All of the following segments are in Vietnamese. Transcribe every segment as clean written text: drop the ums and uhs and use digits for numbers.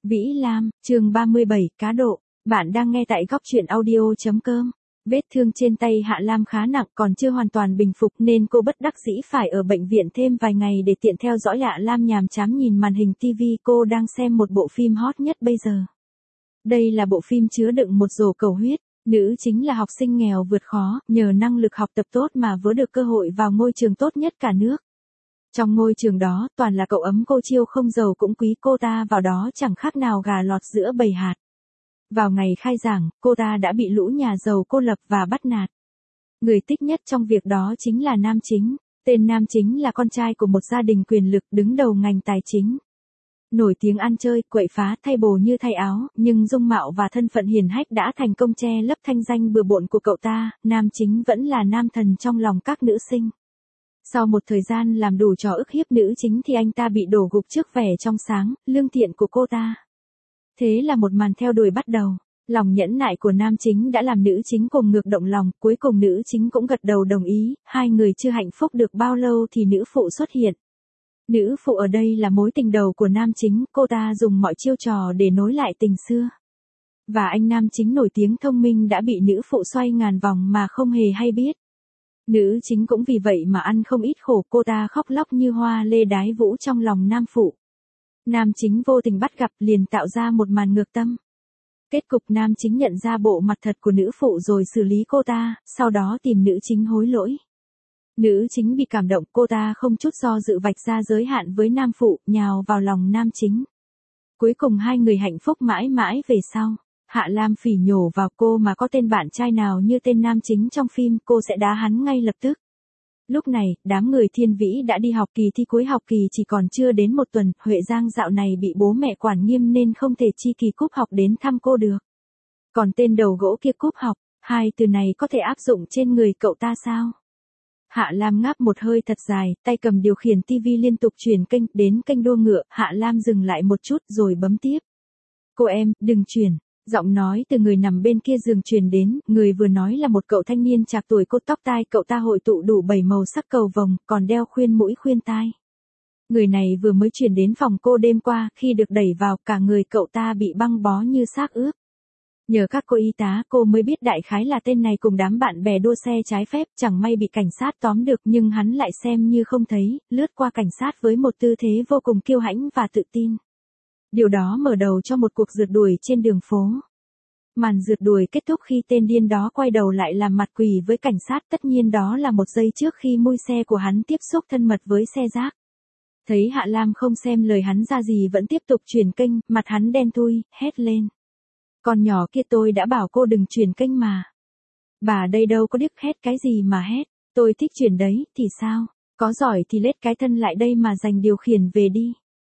Vĩ Lam, chương 37, cá độ. Bạn đang nghe tại góc truyện audio.com. Vết thương trên tay Hạ Lam khá nặng, còn chưa hoàn toàn bình phục nên cô bất đắc dĩ phải ở bệnh viện thêm vài ngày để tiện theo dõi. Hạ Lam nhàm chán nhìn màn hình TV, cô đang xem một bộ phim hot nhất bây giờ. Đây là bộ phim chứa đựng một rổ cầu huyết. Nữ chính là học sinh nghèo vượt khó, nhờ năng lực học tập tốt mà vớ được cơ hội vào ngôi trường tốt nhất cả nước. Trong ngôi trường đó, toàn là cậu ấm cô chiêu không giàu cũng quý, cô ta vào đó chẳng khác nào gà lọt giữa bầy hạt. Vào ngày khai giảng, cô ta đã bị lũ nhà giàu cô lập và bắt nạt. Người thích nhất trong việc đó chính là nam chính. Tên nam chính là con trai của một gia đình quyền lực đứng đầu ngành tài chính. Nổi tiếng ăn chơi, quậy phá, thay bồ như thay áo, nhưng dung mạo và thân phận hiền hách đã thành công che lấp thanh danh bừa bộn của cậu ta. Nam chính vẫn là nam thần trong lòng các nữ sinh. Sau một thời gian làm đủ trò ức hiếp nữ chính thì anh ta bị đổ gục trước vẻ trong sáng, lương thiện của cô ta. Thế là một màn theo đuổi bắt đầu. Lòng nhẫn nại của nam chính đã làm nữ chính cùng ngược động lòng, cuối cùng nữ chính cũng gật đầu đồng ý. Hai người chưa hạnh phúc được bao lâu thì nữ phụ xuất hiện. Nữ phụ ở đây là mối tình đầu của nam chính, cô ta dùng mọi chiêu trò để nối lại tình xưa. Và anh nam chính nổi tiếng thông minh đã bị nữ phụ xoay ngàn vòng mà không hề hay biết. Nữ chính cũng vì vậy mà ăn không ít khổ, cô ta khóc lóc như hoa lê đái vũ trong lòng nam phụ. Nam chính vô tình bắt gặp liền tạo ra một màn ngược tâm. Kết cục nam chính nhận ra bộ mặt thật của nữ phụ rồi xử lý cô ta, sau đó tìm nữ chính hối lỗi. Nữ chính bị cảm động, cô ta không chút do dự vạch ra giới hạn với nam phụ, nhào vào lòng nam chính. Cuối cùng hai người hạnh phúc mãi mãi về sau. Hạ Lam phỉ nhổ vào, cô mà có tên bạn trai nào như tên nam chính trong phim, cô sẽ đá hắn ngay lập tức. Lúc này, đám người Thiên Vĩ đã đi học, kỳ thi cuối học kỳ chỉ còn chưa đến một tuần. Huệ Giang dạo này bị bố mẹ quản nghiêm nên không thể chi kỳ cúp học đến thăm cô được. Còn tên đầu gỗ kia cúp học, hai từ này có thể áp dụng trên người cậu ta sao? Hạ Lam ngáp một hơi thật dài, tay cầm điều khiển TV liên tục chuyển kênh, đến kênh đua ngựa. Hạ Lam dừng lại một chút rồi bấm tiếp. Cô em, đừng chuyển. Giọng nói từ người nằm bên kia giường truyền đến, người vừa nói là một cậu thanh niên trạc tuổi cô, tóc tai cậu ta hội tụ đủ 7 màu sắc cầu vồng, còn đeo khuyên mũi khuyên tai. Người này vừa mới chuyển đến phòng cô đêm qua, khi được đẩy vào cả người cậu ta bị băng bó như xác ướp. Nhờ các cô y tá cô mới biết đại khái là tên này cùng đám bạn bè đua xe trái phép, chẳng may bị cảnh sát tóm được nhưng hắn lại xem như không thấy, lướt qua cảnh sát với một tư thế vô cùng kiêu hãnh và tự tin. Điều đó mở đầu cho một cuộc rượt đuổi trên đường phố. Màn rượt đuổi kết thúc khi tên điên đó quay đầu lại làm mặt quỷ với cảnh sát, tất nhiên đó là một giây trước khi mui xe của hắn tiếp xúc thân mật với xe rác. Thấy Hạ Lam không xem lời hắn ra gì vẫn tiếp tục chuyển kênh, mặt hắn đen thui, hét lên. Con nhỏ kia, tôi đã bảo cô đừng chuyển kênh mà. Bà đây đâu có điếc, hét cái gì mà hét, tôi thích chuyển đấy, thì sao, có giỏi thì lết cái thân lại đây mà giành điều khiển về đi.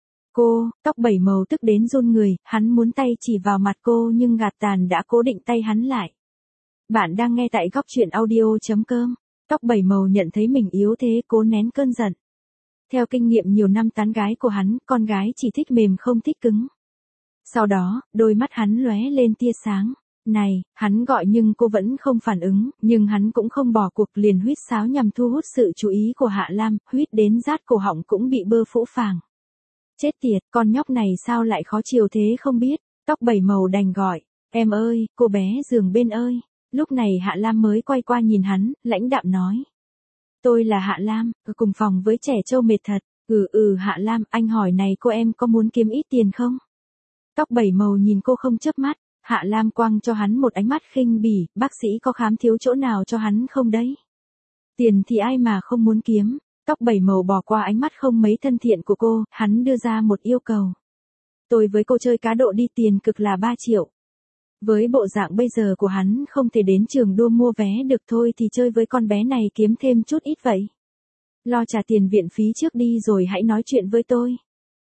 Cô, tóc 7 màu tức đến run người, hắn muốn tay chỉ vào mặt cô nhưng gạt tàn đã cố định tay hắn lại. Bạn đang nghe tại góc truyện audio.com. Tóc 7 màu nhận thấy mình yếu thế cố nén cơn giận. Theo kinh nghiệm nhiều năm tán gái của hắn, con gái chỉ thích mềm không thích cứng. Sau đó, đôi mắt hắn lóe lên tia sáng. Này, hắn gọi nhưng cô vẫn không phản ứng, nhưng hắn cũng không bỏ cuộc, liền huýt sáo nhằm thu hút sự chú ý của Hạ Lam, huýt đến rát cổ họng cũng bị bơ phũ phàng. Chết tiệt, con nhóc này sao lại khó chiều thế không biết. Tóc 7 màu đành gọi, em ơi, cô bé giường bên ơi. Lúc này Hạ Lam mới quay qua nhìn hắn, lãnh đạm nói. Tôi là Hạ Lam, cùng phòng với trẻ trâu mệt thật. Hạ Lam, anh hỏi này, cô em có muốn kiếm ít tiền không? Tóc 7 màu nhìn cô không chớp mắt. Hạ Lam quăng cho hắn một ánh mắt khinh bỉ, bác sĩ có khám thiếu chỗ nào cho hắn không đấy? Tiền thì ai mà không muốn kiếm. Tóc 7 màu bỏ qua ánh mắt không mấy thân thiện của cô, hắn đưa ra một yêu cầu. Tôi với cô chơi cá độ đi, tiền cực là 3 triệu. Với bộ dạng bây giờ của hắn không thể đến trường đua mua vé được, thôi thì chơi với con bé này kiếm thêm chút ít vậy. Lo trả tiền viện phí trước đi rồi hãy nói chuyện với tôi.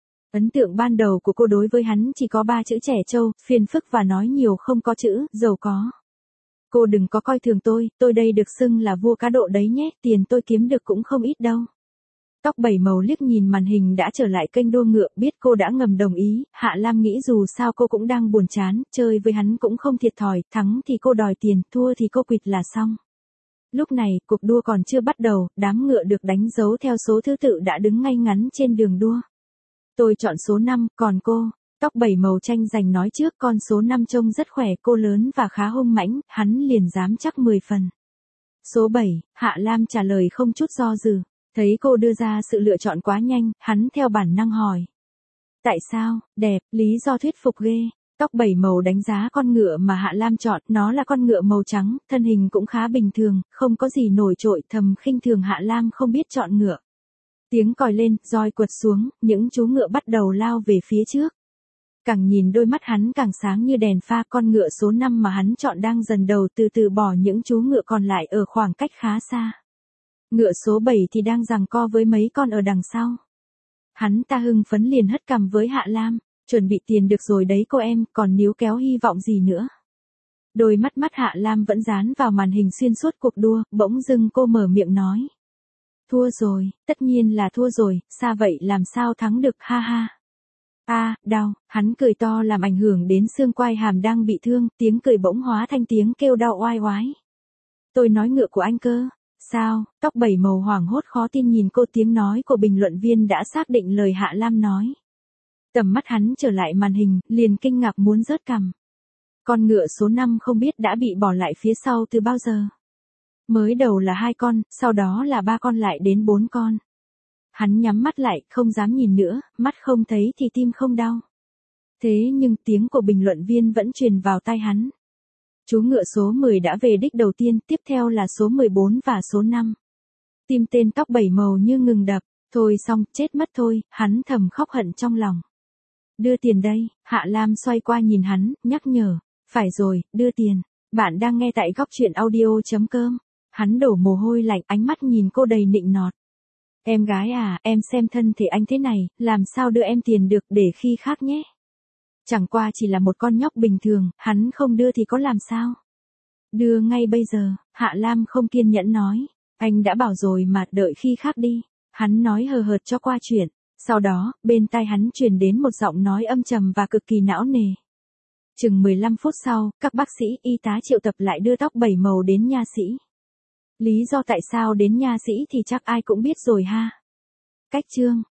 Ấn tượng ban đầu của cô đối với hắn chỉ có 3 chữ trẻ trâu, phiền phức và nói nhiều không có chữ, giàu có. Cô đừng có coi thường tôi đây được xưng là vua cá độ đấy nhé, tiền tôi kiếm được cũng không ít đâu. Tóc 7 màu liếc nhìn màn hình đã trở lại kênh đua ngựa, biết cô đã ngầm đồng ý, Hạ Lam nghĩ dù sao cô cũng đang buồn chán, chơi với hắn cũng không thiệt thòi, thắng thì cô đòi tiền, thua thì cô quỵt là xong. Lúc này, cuộc đua còn chưa bắt đầu, đám ngựa được đánh dấu theo số thứ tự đã đứng ngay ngắn trên đường đua. Tôi chọn số 5, còn cô? Tóc 7 màu tranh giành nói trước con số 5 trông rất khỏe, cô lớn và khá hung mãnh, hắn liền dám chắc 10 phần. Số 7, Hạ Lam trả lời không chút do dự. Thấy cô đưa ra sự lựa chọn quá nhanh, hắn theo bản năng hỏi. Tại sao? Đẹp, lý do thuyết phục ghê. Tóc 7 màu đánh giá con ngựa mà Hạ Lam chọn, nó là con ngựa màu trắng, thân hình cũng khá bình thường, không có gì nổi trội, thầm khinh thường Hạ Lam không biết chọn ngựa. Tiếng còi lên, roi quật xuống, những chú ngựa bắt đầu lao về phía trước. Càng nhìn đôi mắt hắn càng sáng như đèn pha, con ngựa số 5 mà hắn chọn đang dần đầu từ từ bỏ những chú ngựa còn lại ở khoảng cách khá xa. Ngựa số 7 thì đang giằng co với mấy con ở đằng sau. Hắn ta hưng phấn liền hất cằm với Hạ Lam, chuẩn bị tiền được rồi đấy cô em, còn níu kéo hy vọng gì nữa. Đôi mắt Hạ Lam vẫn dán vào màn hình xuyên suốt cuộc đua, bỗng dưng cô mở miệng nói. Thua rồi, tất nhiên là thua rồi, xa vậy làm sao thắng được, ha ha. Đau, hắn cười to làm ảnh hưởng đến xương quai hàm đang bị thương, tiếng cười bỗng hóa thành tiếng kêu đau oai oái. Tôi nói ngựa của anh cơ. Sao? Tóc 7 màu hoảng hốt khó tin nhìn cô, tiếng nói của bình luận viên đã xác định lời Hạ Lam nói. Tầm mắt hắn trở lại màn hình, liền kinh ngạc muốn rớt cằm. Con ngựa số 5 không biết đã bị bỏ lại phía sau từ bao giờ. Mới đầu là 2 con, sau đó là 3 con lại đến 4 con. Hắn nhắm mắt lại, không dám nhìn nữa, mắt không thấy thì tim không đau. Thế nhưng tiếng của bình luận viên vẫn truyền vào tai hắn. Chú ngựa số 10 đã về đích đầu tiên, tiếp theo là số 14 và số 5. Tim tên tóc 7 màu như ngừng đập, thôi xong, chết mất thôi, hắn thầm khóc hận trong lòng. Đưa tiền đây, Hạ Lam xoay qua nhìn hắn, nhắc nhở, phải rồi, đưa tiền. Bạn đang nghe tại góc chuyện audio.com. Hắn đổ mồ hôi lạnh, ánh mắt nhìn cô đầy nịnh nọt. Em gái à, em xem thân thể anh thế này, làm sao đưa em tiền được, để khi khác nhé. Chẳng qua chỉ là một con nhóc bình thường, hắn không đưa thì có làm sao. Đưa ngay bây giờ, Hạ Lam không kiên nhẫn nói. Anh đã bảo rồi mà, đợi khi khác đi. Hắn nói hờ hợt cho qua chuyện. Sau đó, bên tai hắn truyền đến một giọng nói âm trầm và cực kỳ não nề. Chừng 15 phút sau, các bác sĩ, y tá triệu tập lại đưa tóc 7 màu đến nha sĩ. Lý do tại sao đến nha sĩ thì chắc ai cũng biết rồi ha. Cách chương